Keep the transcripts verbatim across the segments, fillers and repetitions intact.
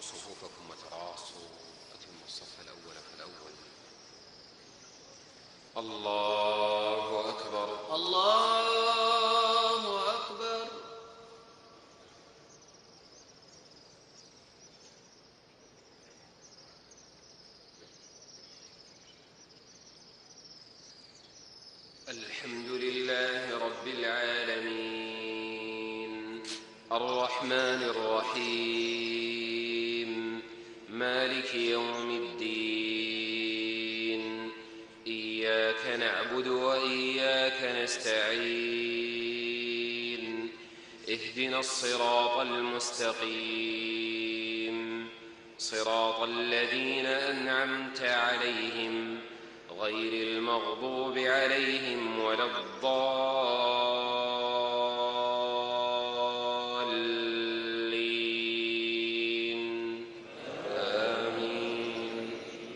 صفوفكم وتراصوا، أتموا الصف الأول فالأول. الله أكبر الله أكبر. الحمد لله رب العالمين، الرحمن الرحيم، مالك يوم الدين. إياك نعبد وإياك نستعين، اهدنا الصراط المستقيم، صراط الذين أنعمت عليهم غير المغضوب عليهم ولا الضالين. آمين.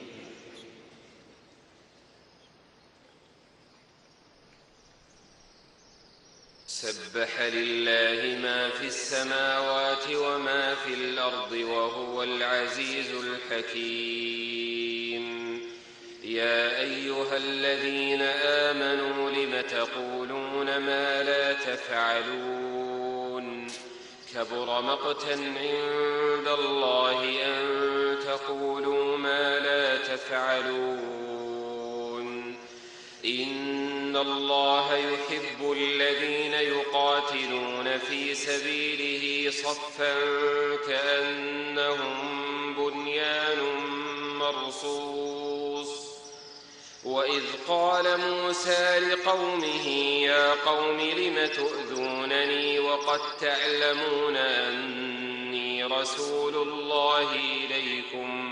سبح لله ما في السماوات وما في الأرض وهو العزيز الحكيم. يا أيها الذين آمنوا لم تقولون ما لا تفعلون؟ كبر مقتا عند الله أن تقولوا ما لا تفعلون. إن الله يحب الذين يقاتلون في سبيله صفا كأنهم بنيان مرصوص. وإذ قال موسى لقومه يا قوم لم تؤذونني وقد تعلمون أني رسول الله إليكم؟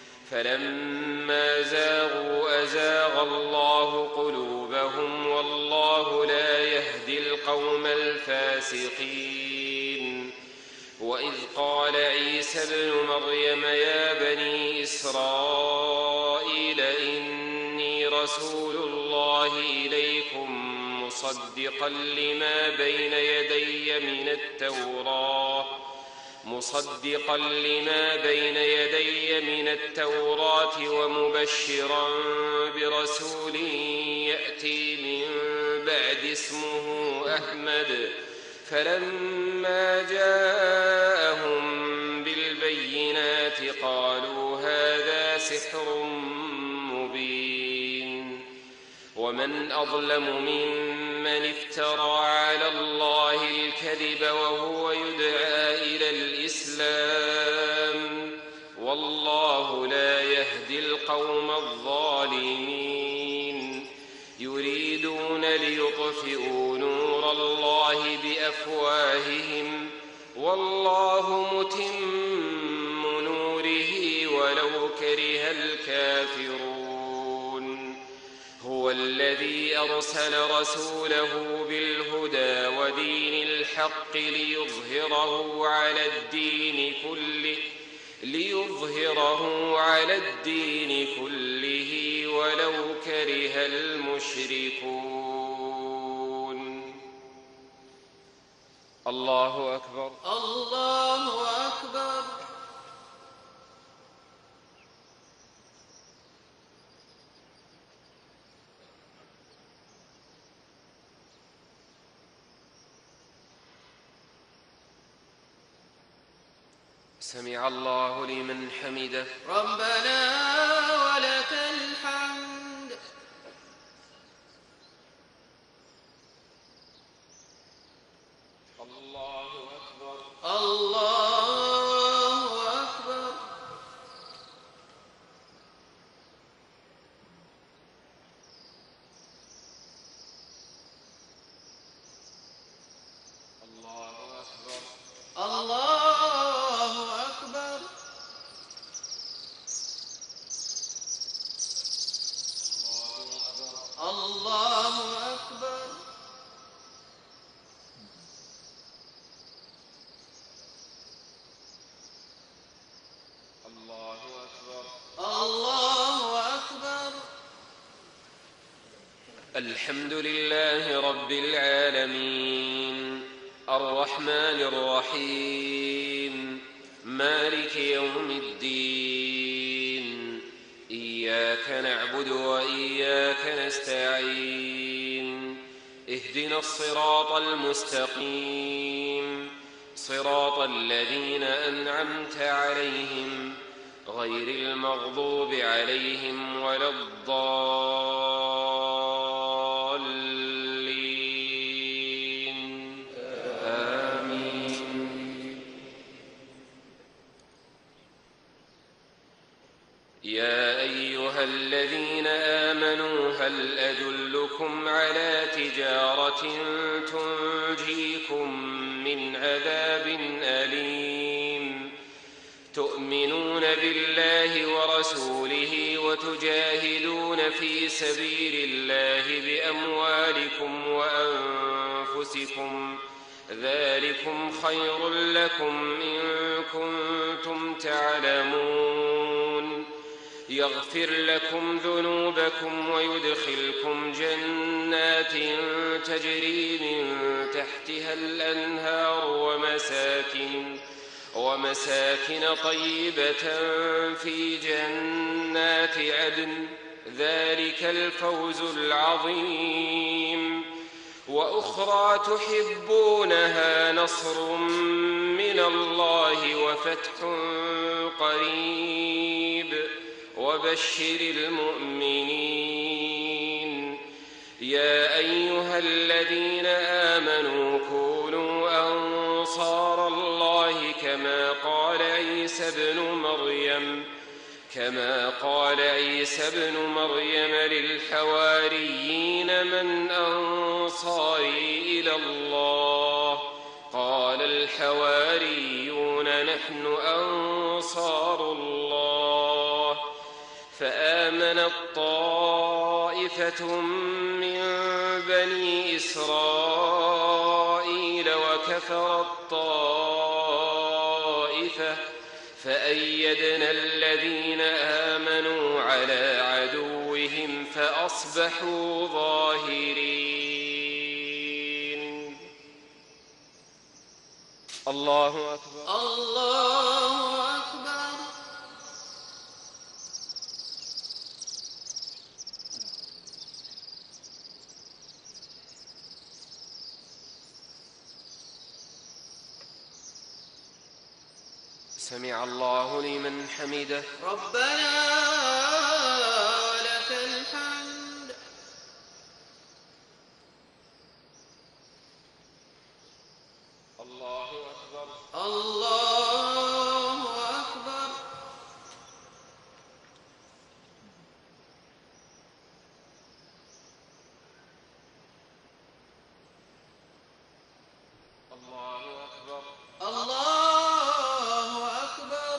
فلما زاغوا أزاغ الله قلوبهم والله لا يهدي القوم الفاسقين. وإذ قال عيسى ابن مريم يا بني إسرائيل إني رسول الله إليكم مصدقا لما بين يدي من التوراة مصدقا لما بين يدي من التوراة ومبشرا برسول يأتي من بعد اسمه أحمد. فلما جاءهم بالبينات قالوا هذا سحر مبين. ومن أظلم ممن افترى على الله الكذب وهو يدعى إلى الإسلام والله لا يهدي القوم الظالمين. يريدون ليطفئوا نور الله بأفواههم والله متم نوره ولو كره الكافرون. هو الذي أرسل رسوله بالهدى ودين الحق ليظهره على الدين كله ليظهره على الدين كله ولو كره المشركون. الله أكبر. الله أكبر. سمع الله لمن حمده. ربنا ولك الحمد. الله أكبر. الله أكبر. الله أكبر. الله أكبر. الله أكبر. الله أكبر. الله أكبر. الحمد لله رب العالمين، الرحمن الرحيم، مالك يوم الدين. إياك نعبد وإياك نستعين. اهدنا الصراط المستقيم، صراط الذين أنعمت عليهم غير المغضوب عليهم ولا الضالين. آمين. يا أيها الذين آمنوا هل أدلكم على تجارة تنجيكم من عذاب أليم؟ تؤمنون بالله ورسوله وتجاهدون في سبيل الله بأموالكم وأنفسكم، ذلكم خير لكم إن كنتم تعلمون. يغفر لكم ذنوبكم ويدخلكم جنات تجري من تحتها الأنهار ومساكن ومساكن طيبة في جنات عدن، ذلك الفوز العظيم. وأخرى تحبونها، نصر من الله وفتح قريب، وبشر المؤمنين. يا أيها الذين آمنوا كونوا أنصار الله كما قال عيسى ابن مريم كما قال عيسى ابن مريم للحواريين من أنصاري إلى الله؟ قال الحواريون نحن أنصار الله. فآمنت طائفة من بني إسرائيل وكفرت طائفة، فأيدنا الذين آمنوا على عدوهم فأصبحوا ظاهرين. الله أكبر. الله أكبر. سمع الله لمن حمده. ربنا ولك الحمد. الله أكبر. الله أكبر. الله أكبر. الله أكبر.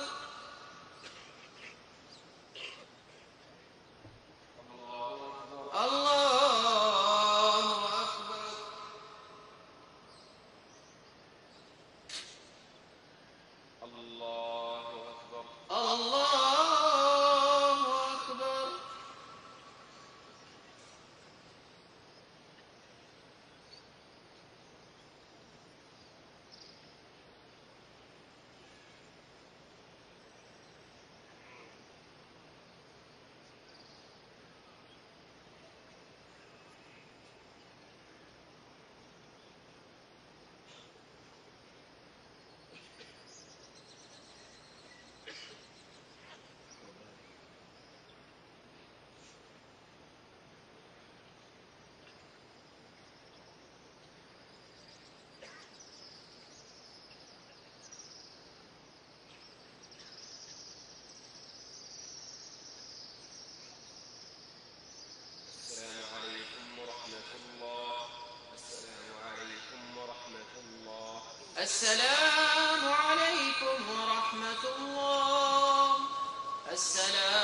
السلام عليكم ورحمة الله. السلام